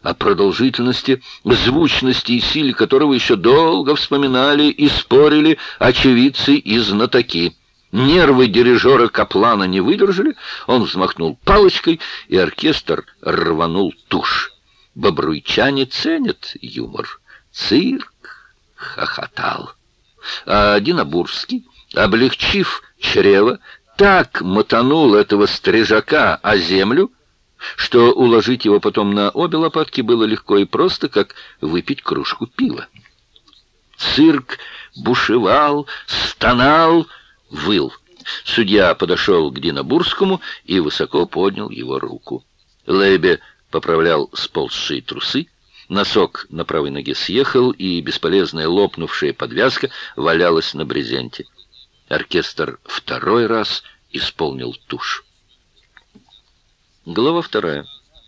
о продолжительности, звучности и силе которого еще долго вспоминали и спорили очевидцы и знатоки. Нервы дирижера Каплана не выдержали, он взмахнул палочкой, и оркестр рванул тушь. Бобруйчане ценят юмор. Цирк хохотал. А Динабурский, облегчив чрево, так мотанул этого стрижака о землю, что уложить его потом на обе лопатки было легко и просто, как выпить кружку пива. Цирк бушевал, стонал, выл. Судья подошел к Динабурскому и высоко поднял его руку. Лейбе поправлял сползшие трусы, носок на правой ноге съехал, и бесполезная лопнувшая подвязка валялась на брезенте. Оркестр второй раз исполнил тушь. Глава 2.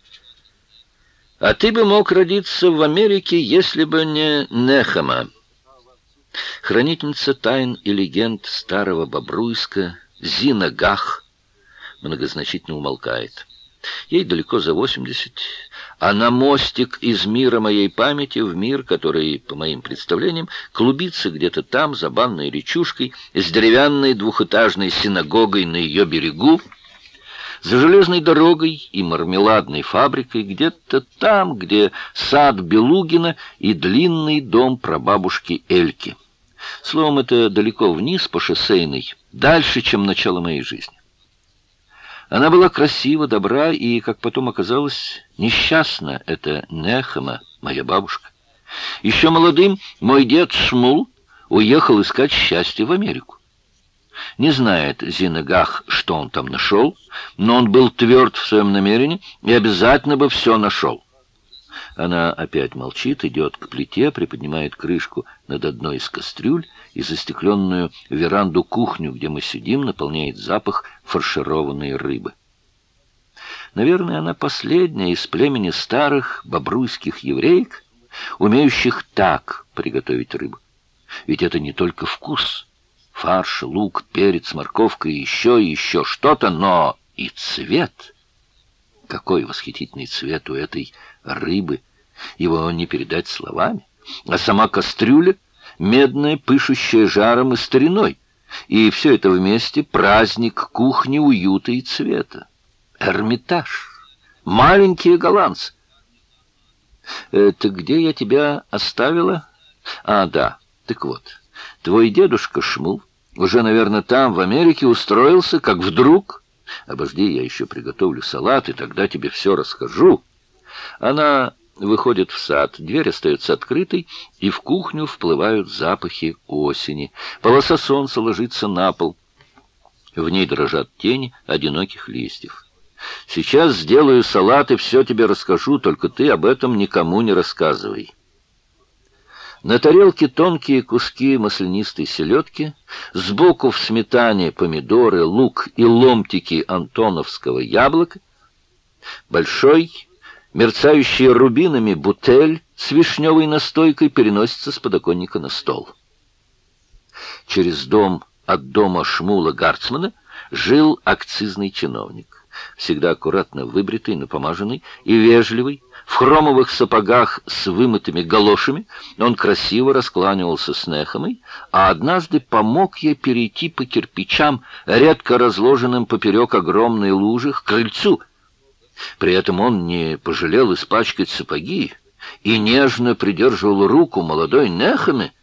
А ты бы мог родиться в Америке, если бы не Нехема. Хранительница тайн и легенд старого Бобруйска, Зина Гах, многозначительно умолкает. Ей далеко за 80, а на мостик из мира моей памяти в мир, который, по моим представлениям, клубится где-то там, за банной речушкой, с деревянной двухэтажной синагогой на ее берегу, за железной дорогой и мармеладной фабрикой, где-то там, где сад Белугина и длинный дом прабабушки Эльки. Словом, это далеко вниз по шоссейной, дальше, чем начало моей жизни. Она была красива, добра и, как потом оказалось, несчастна. Это Нехема, моя бабушка. Еще молодым мой дед Шмул уехал искать счастье в Америку. Не знает Зина Гах, что он там нашел, но он был тверд в своем намерении и обязательно бы все нашел. Она опять молчит, идет к плите, приподнимает крышку над одной из кастрюль, и застекленную веранду-кухню, где мы сидим, наполняет запах фаршированной рыбы. Наверное, она последняя из племени старых бобруйских евреек, умеющих так приготовить рыбу. Ведь это не только вкус. Фарш, лук, перец, морковка и еще что-то, но и цвет. Какой восхитительный цвет у этой рыбы! Его не передать словами. А сама кастрюля медная, пышущая жаром и стариной. И все это вместе праздник кухни, уюта и цвета. Эрмитаж. Маленькие голландцы. Это где я тебя оставила? А, да, так вот. Твой дедушка Шмул уже, наверное, там, в Америке, устроился, как вдруг... Обожди, я еще приготовлю салат, и тогда тебе все расскажу. Она выходит в сад, дверь остается открытой, и в кухню вплывают запахи осени. Полоса солнца ложится на пол. В ней дрожат тени одиноких листьев. Сейчас сделаю салат и все тебе расскажу, только ты об этом никому не рассказывай. На тарелке тонкие куски маслянистой селедки, сбоку в сметане помидоры, лук и ломтики антоновского яблока, большой, мерцающий рубинами бутель с вишневой настойкой переносится с подоконника на стол. Через дом от дома Шмула Гарцмана жил акцизный чиновник, всегда аккуратно выбритый, напомаженный и вежливый. В хромовых сапогах с вымытыми галошами он красиво раскланивался с Нехемой, а однажды помог ей перейти по кирпичам, редко разложенным поперек огромной лужи, к крыльцу. При этом он не пожалел испачкать сапоги и нежно придерживал руку молодой Нехеме,